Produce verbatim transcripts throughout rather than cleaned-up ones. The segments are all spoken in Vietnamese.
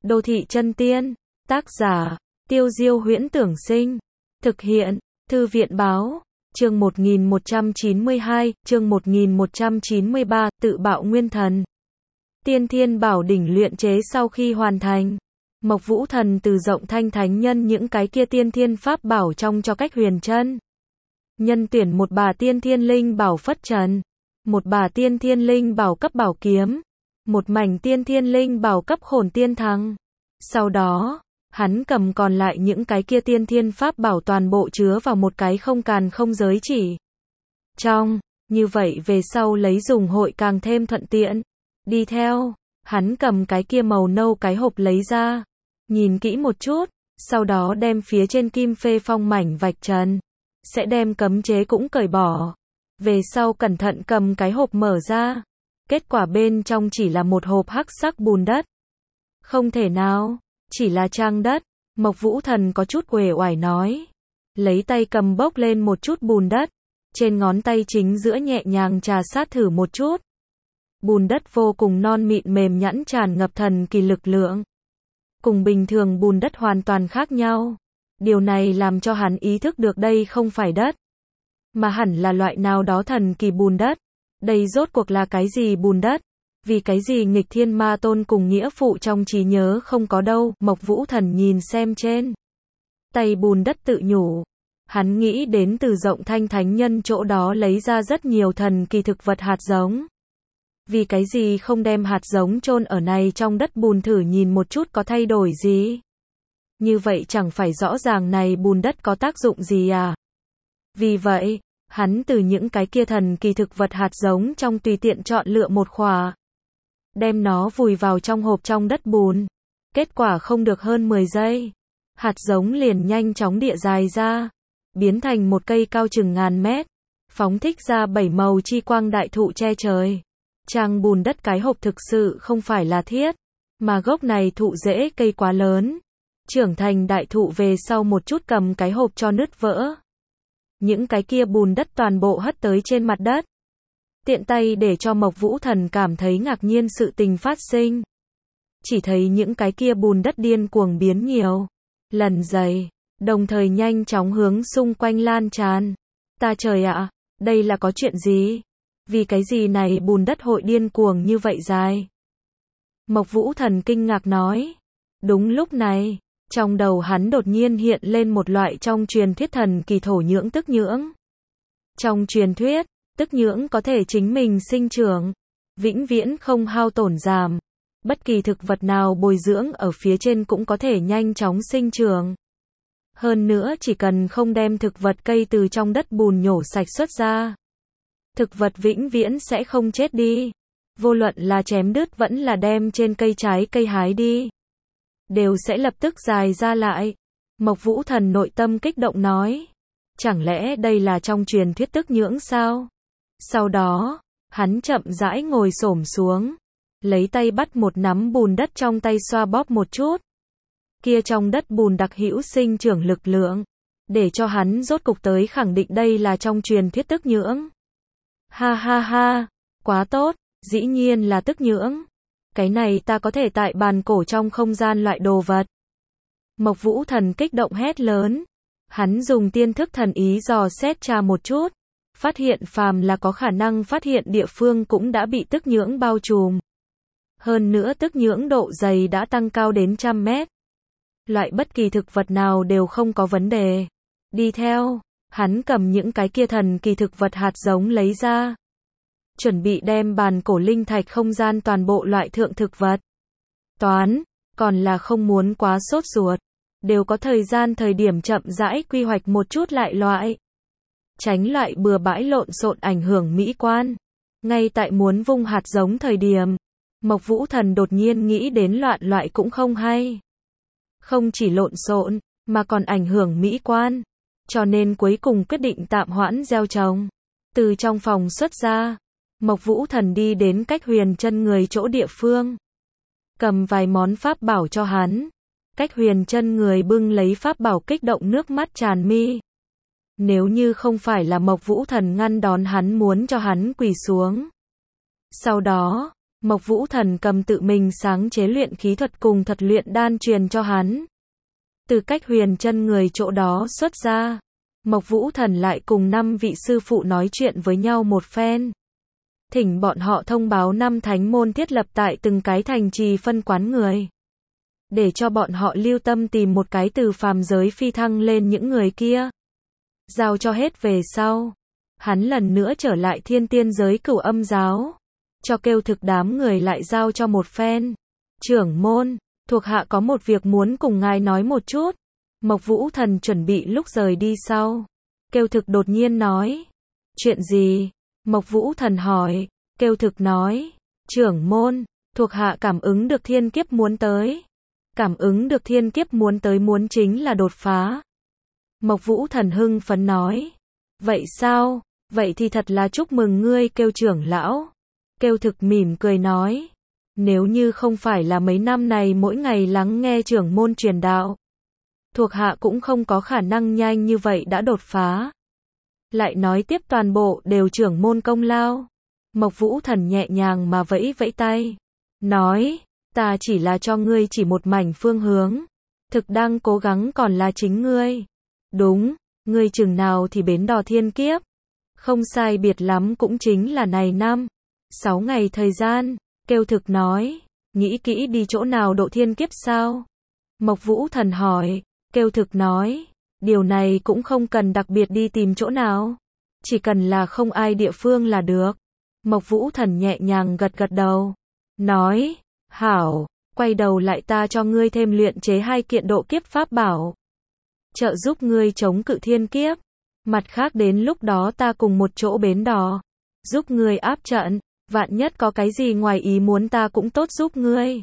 Đô thị chân tiên. Tác giả, Tiêu Diêu Huyễn Tưởng Sinh. Thực hiện, Thư viện Báo. Chương một nghìn một trăm chín mươi hai, chương một nghìn một trăm chín mươi ba, tự bạo nguyên thần. Tiên Thiên Bảo Đỉnh luyện chế sau khi hoàn thành, Mộc Vũ Thần từ rộng thanh thánh nhân những cái kia tiên thiên pháp bảo trong cho cách huyền chân. Nhân tuyển một bà tiên thiên linh bảo phất trần, một bà tiên thiên linh bảo cấp bảo kiếm, một mảnh tiên thiên linh bảo cấp khổn tiên thăng. Sau đó, hắn cầm còn lại những cái kia tiên thiên pháp bảo toàn bộ chứa vào một cái không càn không giới chỉ trong, như vậy về sau lấy dùng hội càng thêm thuận tiện. Đi theo, hắn cầm cái kia màu nâu cái hộp lấy ra, nhìn kỹ một chút, sau đó đem phía trên kim phê phong mảnh vạch trần, sẽ đem cấm chế cũng cởi bỏ. Về sau cẩn thận cầm cái hộp mở ra, kết quả bên trong chỉ là một hộp hắc sắc bùn đất. Không thể nào, chỉ là trang đất. Mộc Vũ Thần có chút uể oải nói, lấy tay cầm bốc lên một chút bùn đất, trên ngón tay chính giữa nhẹ nhàng trà sát thử một chút. Bùn đất vô cùng non mịn mềm nhẵn tràn ngập thần kỳ lực lượng. Cùng bình thường bùn đất hoàn toàn khác nhau. Điều này làm cho hắn ý thức được đây không phải đất, mà hẳn là loại nào đó thần kỳ bùn đất. Đây rốt cuộc là cái gì bùn đất? Vì cái gì nghịch thiên ma tôn cùng nghĩa phụ trong trí nhớ không có đâu? Mộc Vũ Thần nhìn xem trên tay bùn đất tự nhủ. Hắn nghĩ đến từ rộng thanh thánh nhân chỗ đó lấy ra rất nhiều thần kỳ thực vật hạt giống. Vì cái gì không đem hạt giống chôn ở này trong đất bùn thử nhìn một chút có thay đổi gì? Như vậy chẳng phải rõ ràng này bùn đất có tác dụng gì à? Vì vậy, hắn từ những cái kia thần kỳ thực vật hạt giống trong tùy tiện chọn lựa một khỏa, đem nó vùi vào trong hộp trong đất bùn. Kết quả không được hơn mười giây, hạt giống liền nhanh chóng địa dài ra, biến thành một cây cao chừng ngàn mét, phóng thích ra bảy màu chi quang đại thụ che trời. Trang bùn đất cái hộp thực sự không phải là thiết, mà gốc này thụ rễ cây quá lớn, trưởng thành đại thụ về sau một chút cầm cái hộp cho nứt vỡ. Những cái kia bùn đất toàn bộ hất tới trên mặt đất. Tiện tay để cho Mộc Vũ Thần cảm thấy ngạc nhiên sự tình phát sinh. Chỉ thấy những cái kia bùn đất điên cuồng biến nhiều lần dày, đồng thời nhanh chóng hướng xung quanh lan tràn. Ta trời ạ, đây là có chuyện gì? Vì cái gì này bùn đất hội điên cuồng như vậy dài? Mộc Vũ Thần kinh ngạc nói. Đúng lúc này, trong đầu hắn đột nhiên hiện lên một loại trong truyền thuyết thần kỳ thổ nhưỡng tức nhưỡng. Trong truyền thuyết, tức nhưỡng có thể chính mình sinh trưởng, vĩnh viễn không hao tổn giảm. Bất kỳ thực vật nào bồi dưỡng ở phía trên cũng có thể nhanh chóng sinh trưởng. Hơn nữa chỉ cần không đem thực vật cây từ trong đất bùn nhổ sạch xuất ra, thực vật vĩnh viễn sẽ không chết đi. Vô luận là chém đứt vẫn là đem trên cây trái cây hái đi, đều sẽ lập tức dài ra lại. Mộc Vũ Thần nội tâm kích động nói. Chẳng lẽ đây là trong truyền thuyết tức nhưỡng sao? Sau đó, hắn chậm rãi ngồi xổm xuống, lấy tay bắt một nắm bùn đất trong tay xoa bóp một chút. Kia trong đất bùn đặc hữu sinh trưởng lực lượng, để cho hắn rốt cục tới khẳng định đây là trong truyền thuyết tức nhưỡng. Ha ha ha, quá tốt, dĩ nhiên là tức nhưỡng. Cái này ta có thể tại bàn cổ trong không gian loại đồ vật. Mộc Vũ Thần kích động hét lớn. Hắn dùng tiên thức thần ý dò xét tra một chút, phát hiện phàm là có khả năng phát hiện địa phương cũng đã bị tức nhưỡng bao trùm. Hơn nữa tức nhưỡng độ dày đã tăng cao đến trăm mét. Loại bất kỳ thực vật nào đều không có vấn đề. Đi theo, hắn cầm những cái kia thần kỳ thực vật hạt giống lấy ra, chuẩn bị đem bàn cổ linh thạch không gian toàn bộ loại thượng thực vật. Toán, còn là không muốn quá sốt ruột, đều có thời gian thời điểm chậm rãi quy hoạch một chút lại loại. Tránh loại bừa bãi lộn xộn ảnh hưởng mỹ quan. Ngay tại muốn vung hạt giống thời điểm, Mộc Vũ Thần đột nhiên nghĩ đến loạn loại cũng không hay. Không chỉ lộn xộn, mà còn ảnh hưởng mỹ quan. Cho nên cuối cùng quyết định tạm hoãn gieo trồng. Từ trong phòng xuất ra, Mộc Vũ Thần đi đến cách huyền chân người chỗ địa phương, cầm vài món pháp bảo cho hắn. Cách huyền chân người bưng lấy pháp bảo kích động nước mắt tràn mi. Nếu như không phải là Mộc Vũ Thần ngăn đón hắn muốn cho hắn quỳ xuống. Sau đó, Mộc Vũ Thần cầm tự mình sáng chế luyện khí thuật cùng thuật luyện đan truyền cho hắn. Từ cách huyền chân người chỗ đó xuất ra, Mộc Vũ Thần lại cùng năm vị sư phụ nói chuyện với nhau một phen. Thỉnh bọn họ thông báo năm thánh môn thiết lập tại từng cái thành trì phân quán người. Để cho bọn họ lưu tâm tìm một cái từ phàm giới phi thăng lên những người kia. Giao cho hết về sau. Hắn lần nữa trở lại thiên tiên giới Cửu Âm giáo. Cho kêu thực đám người lại giao cho một phen. Trưởng môn, thuộc hạ có một việc muốn cùng ngài nói một chút. Mộc Vũ Thần chuẩn bị lúc rời đi sau. Kêu thực đột nhiên nói. Chuyện gì? Mộc Vũ Thần hỏi. Kêu thực nói. Trưởng môn, thuộc hạ cảm ứng được thiên kiếp muốn tới. Cảm ứng được thiên kiếp muốn tới muốn chính là đột phá. Mộc Vũ Thần hưng phấn nói. Vậy sao? Vậy thì thật là chúc mừng ngươi. Kêu trưởng lão. Kêu thực mỉm cười nói. Nếu như không phải là mấy năm này mỗi ngày lắng nghe trưởng môn truyền đạo, thuộc hạ cũng không có khả năng nhanh như vậy đã đột phá. Lại nói tiếp toàn bộ đều trưởng môn công lao. Mộc Vũ Thần nhẹ nhàng mà vẫy vẫy tay. Nói, ta chỉ là cho ngươi chỉ một mảnh phương hướng. Thực đang cố gắng còn là chính ngươi. Đúng, ngươi chừng nào thì bến đò thiên kiếp. Không sai biệt lắm cũng chính là này năm. Sáu ngày thời gian. Kêu thực nói, nghĩ kỹ đi chỗ nào độ thiên kiếp sao? Mộc Vũ Thần hỏi. Kêu thực nói, điều này cũng không cần đặc biệt đi tìm chỗ nào. Chỉ cần là không ai địa phương là được. Mộc Vũ Thần nhẹ nhàng gật gật đầu. Nói, hảo, quay đầu lại ta cho ngươi thêm luyện chế hai kiện độ kiếp pháp bảo. Trợ giúp ngươi chống cự thiên kiếp. Mặt khác đến lúc đó ta cùng một chỗ bến đò. Giúp ngươi áp trận. Vạn nhất có cái gì ngoài ý muốn ta cũng tốt giúp ngươi.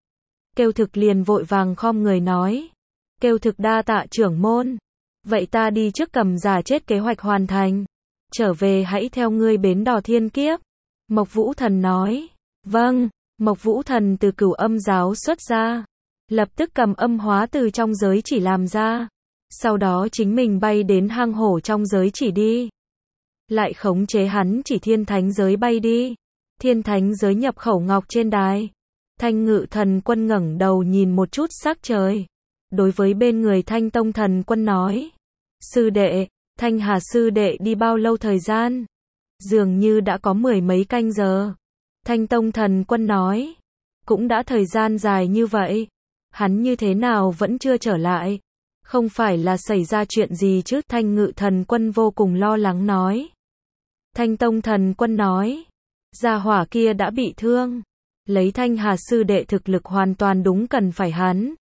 Kêu thực liền vội vàng khom người nói. Kêu thực đa tạ trưởng môn. Vậy ta đi trước cầm giả chết kế hoạch hoàn thành. Trở về hãy theo ngươi bến đò thiên kiếp. Mộc Vũ Thần nói. Vâng. Mộc Vũ Thần từ Cửu Âm giáo xuất ra. Lập tức cầm âm hóa từ trong giới chỉ làm ra. Sau đó chính mình bay đến hang hổ trong giới chỉ đi. Lại khống chế hắn chỉ thiên thánh giới bay đi. Thiên thánh giới nhập khẩu ngọc trên đài. Thanh Ngự Thần Quân ngẩng đầu nhìn một chút sắc trời. Đối với bên người Thanh Tông Thần Quân nói. Sư đệ, Thanh Hà sư đệ đi bao lâu thời gian? Dường như đã có mười mấy canh giờ. Thanh Tông Thần Quân nói. Cũng đã thời gian dài như vậy. Hắn như thế nào vẫn chưa trở lại? Không phải là xảy ra chuyện gì chứ? Thanh Ngự Thần Quân vô cùng lo lắng nói. Thanh Tông Thần Quân nói. Gia hỏa kia đã bị thương. Lấy Thanh Hà sư đệ thực lực hoàn toàn đúng cần phải hắn.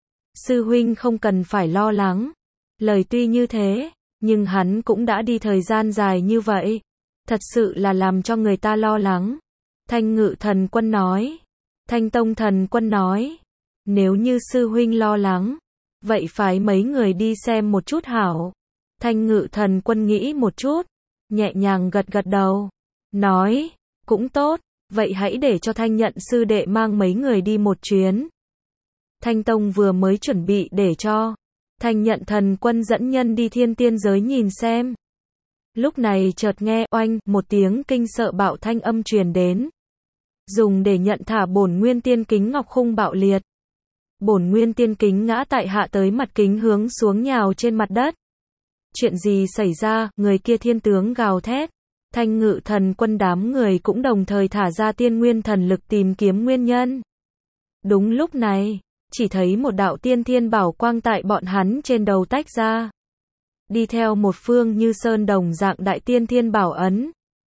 Sư huynh không cần phải lo lắng. Lời tuy như thế, nhưng hắn cũng đã đi thời gian dài như vậy. Thật sự là làm cho người ta lo lắng. Thanh Ngự Thần Quân nói. Thanh Tông Thần Quân nói. Nếu như sư huynh lo lắng, vậy phải mấy người đi xem một chút hảo. Thanh Ngự Thần Quân nghĩ một chút, nhẹ nhàng gật gật đầu. Nói. Cũng tốt, vậy hãy để cho Thanh Nhận sư đệ mang mấy người đi một chuyến. Thanh Tông vừa mới chuẩn bị để cho Thanh Nhận Thần Quân dẫn nhân đi thiên tiên giới nhìn xem. Lúc này chợt nghe oanh một tiếng kinh sợ bạo thanh âm truyền đến. Dùng để nhận thả bổn nguyên tiên kính ngọc khung bạo liệt. Bổn nguyên tiên kính ngã tại hạ tới mặt kính hướng xuống nhào trên mặt đất. Chuyện gì xảy ra? Người kia thiên tướng gào thét. Thanh Ngự Thần Quân đám người cũng đồng thời thả ra tiên nguyên thần lực tìm kiếm nguyên nhân. Đúng lúc này, chỉ thấy một đạo tiên thiên bảo quang tại bọn hắn trên đầu tách ra. Đi theo một phương như sơn đồng dạng đại tiên thiên bảo ấn.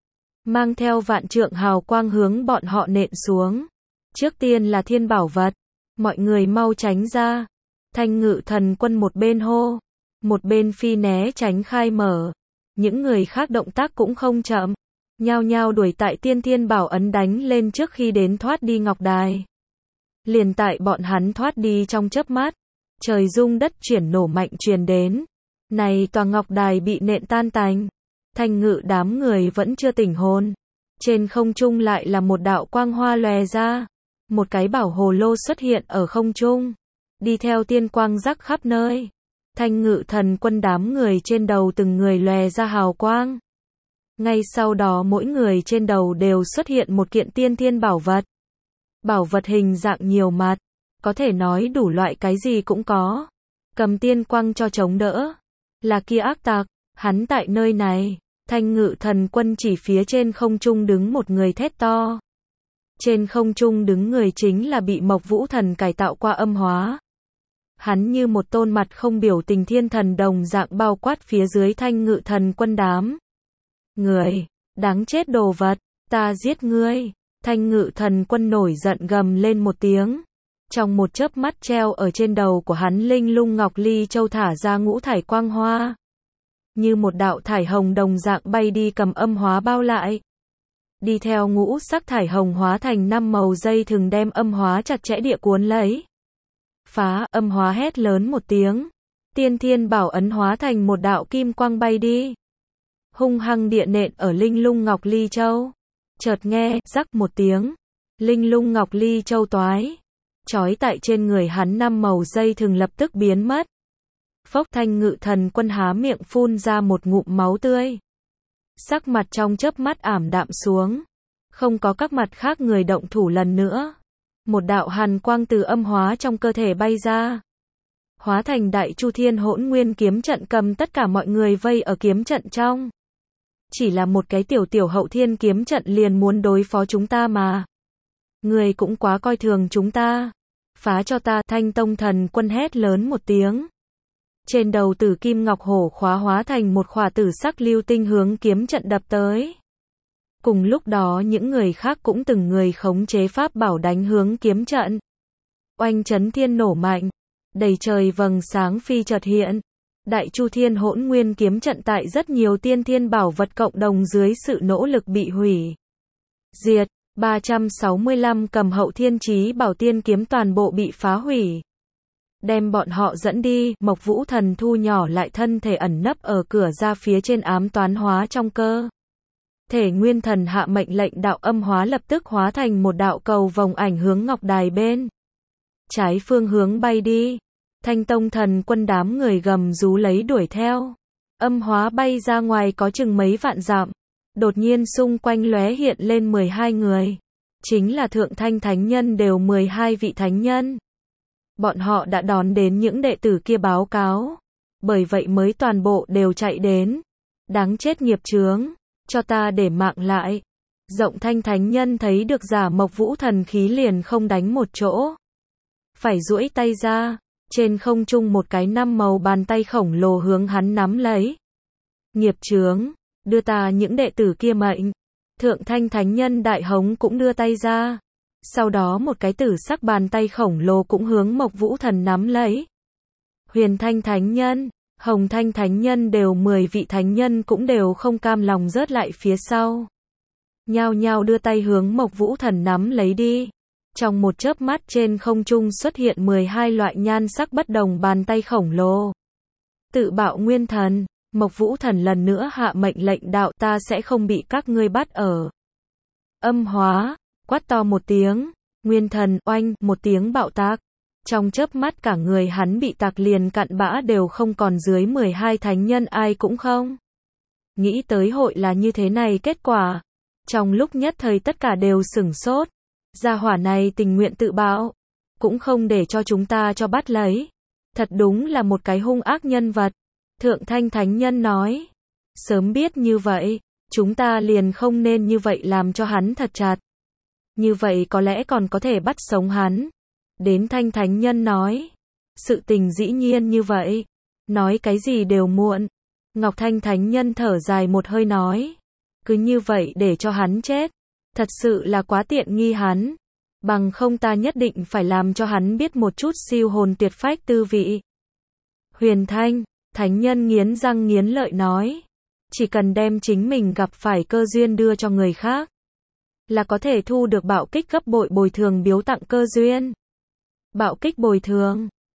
Mang theo vạn trượng hào quang hướng bọn họ nện xuống. Trước tiên là thiên bảo vật. Mọi người mau tránh ra. Thanh Ngự Thần Quân một bên hô. Một bên phi né tránh khai mở. Những người khác động tác cũng không chậm. Nhao nhao đuổi tại tiên thiên bảo ấn đánh lên trước khi đến thoát đi ngọc đài. Liền tại bọn hắn thoát đi trong chớp mắt. Trời rung đất chuyển nổ mạnh truyền đến. Này tòa ngọc đài bị nện tan tành. Thanh Ngự đám người vẫn chưa tỉnh hồn. Trên không trung lại là một đạo quang hoa lòe ra. Một cái bảo hồ lô xuất hiện ở không trung. Đi theo tiên quang rắc khắp nơi. Thanh Ngự Thần Quân đám người trên đầu từng người lòe ra hào quang. Ngay sau đó mỗi người trên đầu đều xuất hiện một kiện tiên thiên bảo vật. Bảo vật hình dạng nhiều mặt, có thể nói đủ loại cái gì cũng có. Cầm tiên quang cho chống đỡ. Là kia ác tặc, hắn tại nơi này. Thanh Ngự Thần Quân chỉ phía trên không trung đứng một người thét to. Trên không trung đứng người chính là bị Mộc Vũ Thần cải tạo qua âm hóa. Hắn như một tôn mặt không biểu tình thiên thần đồng dạng bao quát phía dưới Thanh Ngự Thần Quân đám. Người, đáng chết đồ vật, ta giết ngươi. Thanh Ngự Thần Quân nổi giận gầm lên một tiếng. Trong một chớp mắt treo ở trên đầu của hắn linh lung ngọc ly châu thả ra ngũ thải quang hoa. Như một đạo thải hồng đồng dạng bay đi cầm âm hóa bao lại. Đi theo ngũ sắc thải hồng hóa thành năm màu dây thừng đem âm hóa chặt chẽ địa cuốn lấy. Phá, âm hóa hét lớn một tiếng. Tiên thiên bảo ấn hóa thành một đạo kim quang bay đi. Hung hăng địa nện ở linh lung ngọc ly châu. Chợt nghe, rắc một tiếng. Linh lung ngọc ly châu toái. Chói tại trên người hắn năm màu dây thừng lập tức biến mất. Phốc Thanh Ngự Thần Quân há miệng phun ra một ngụm máu tươi. Sắc mặt trong chớp mắt ảm đạm xuống. Không có các mặt khác người động thủ lần nữa. Một đạo hàn quang từ âm hóa trong cơ thể bay ra. Hóa thành đại chu thiên hỗn nguyên kiếm trận cầm tất cả mọi người vây ở kiếm trận trong. Chỉ là một cái tiểu tiểu hậu thiên kiếm trận liền muốn đối phó chúng ta mà. Người cũng quá coi thường chúng ta. Phá cho ta, Thanh Tông Thần Quân hét lớn một tiếng. Trên đầu tử kim ngọc hổ khóa hóa thành một khỏa tử sắc lưu tinh hướng kiếm trận đập tới. Cùng lúc đó những người khác cũng từng người khống chế pháp bảo đánh hướng kiếm trận. Oanh chấn thiên nổ mạnh. Đầy trời vầng sáng phi chợt hiện. Đại chu thiên hỗn nguyên kiếm trận tại rất nhiều tiên thiên bảo vật cộng đồng dưới sự nỗ lực bị hủy. Diệt. ba trăm sáu mươi lăm cầm hậu thiên chí bảo tiên kiếm toàn bộ bị phá hủy. Đem bọn họ dẫn đi, Mộc Vũ Thần thu nhỏ lại thân thể ẩn nấp ở cửa ra phía trên ám toán hóa trong cơ. Thể Nguyên Thần hạ mệnh lệnh đạo âm hóa lập tức hóa thành một đạo cầu vòng ảnh hướng ngọc đài bên. Trái phương hướng bay đi. Thanh Tông Thần Quân đám người gầm rú lấy đuổi theo. Âm hóa bay ra ngoài có chừng mấy vạn dặm. Đột nhiên xung quanh lóe hiện lên mười hai người. Chính là Thượng Thanh Thánh Nhân đều mười hai vị thánh nhân. Bọn họ đã đón đến những đệ tử kia báo cáo. Bởi vậy mới toàn bộ đều chạy đến. Đáng chết nghiệp chướng. Cho ta để mạng lại. Rộng Thanh Thánh Nhân thấy được giả Mộc Vũ Thần khí liền không đánh một chỗ. Phải duỗi tay ra. Trên không trung một cái năm màu bàn tay khổng lồ hướng hắn nắm lấy. Nghiệp chướng. Đưa ta những đệ tử kia mệnh. Thượng Thanh Thánh Nhân đại hống cũng đưa tay ra. Sau đó một cái tử sắc bàn tay khổng lồ cũng hướng Mộc Vũ Thần nắm lấy. Huyền Thanh Thánh Nhân, Hồng Thanh Thánh Nhân đều mười vị thánh nhân cũng đều không cam lòng rớt lại phía sau. Nhao nhao đưa tay hướng Mộc Vũ Thần nắm lấy đi. Trong một chớp mắt trên không trung xuất hiện mười hai loại nhan sắc bất đồng bàn tay khổng lồ. Tự bạo nguyên thần, Mộc Vũ Thần lần nữa hạ mệnh lệnh đạo ta sẽ không bị các ngươi bắt ở. Âm hóa, quát to một tiếng, nguyên thần, oanh, một tiếng bạo tạc. Trong chớp mắt cả người hắn bị tạc liền cặn bã đều không còn dưới mười hai thánh nhân ai cũng không. Nghĩ tới hội là như thế này kết quả. Trong lúc nhất thời tất cả đều sửng sốt. Gia hỏa này tình nguyện tự bạo. Cũng không để cho chúng ta cho bắt lấy. Thật đúng là một cái hung ác nhân vật. Thượng Thanh Thánh Nhân nói. Sớm biết như vậy, chúng ta liền không nên như vậy làm cho hắn thật chặt. Như vậy có lẽ còn có thể bắt sống hắn. Đến Thanh Thánh Nhân nói. Sự tình dĩ nhiên như vậy. Nói cái gì đều muộn. Ngọc Thanh Thánh Nhân thở dài một hơi nói. Cứ như vậy để cho hắn chết. Thật sự là quá tiện nghi hắn. Bằng không ta nhất định phải làm cho hắn biết một chút siêu hồn tuyệt phách tư vị. Huyền Thanh, Thánh Nhân nghiến răng nghiến lợi nói. Chỉ cần đem chính mình gặp phải cơ duyên đưa cho người khác. Là có thể thu được bạo kích gấp bội bồi thường biếu tặng cơ duyên. Bạo kích bồi thường.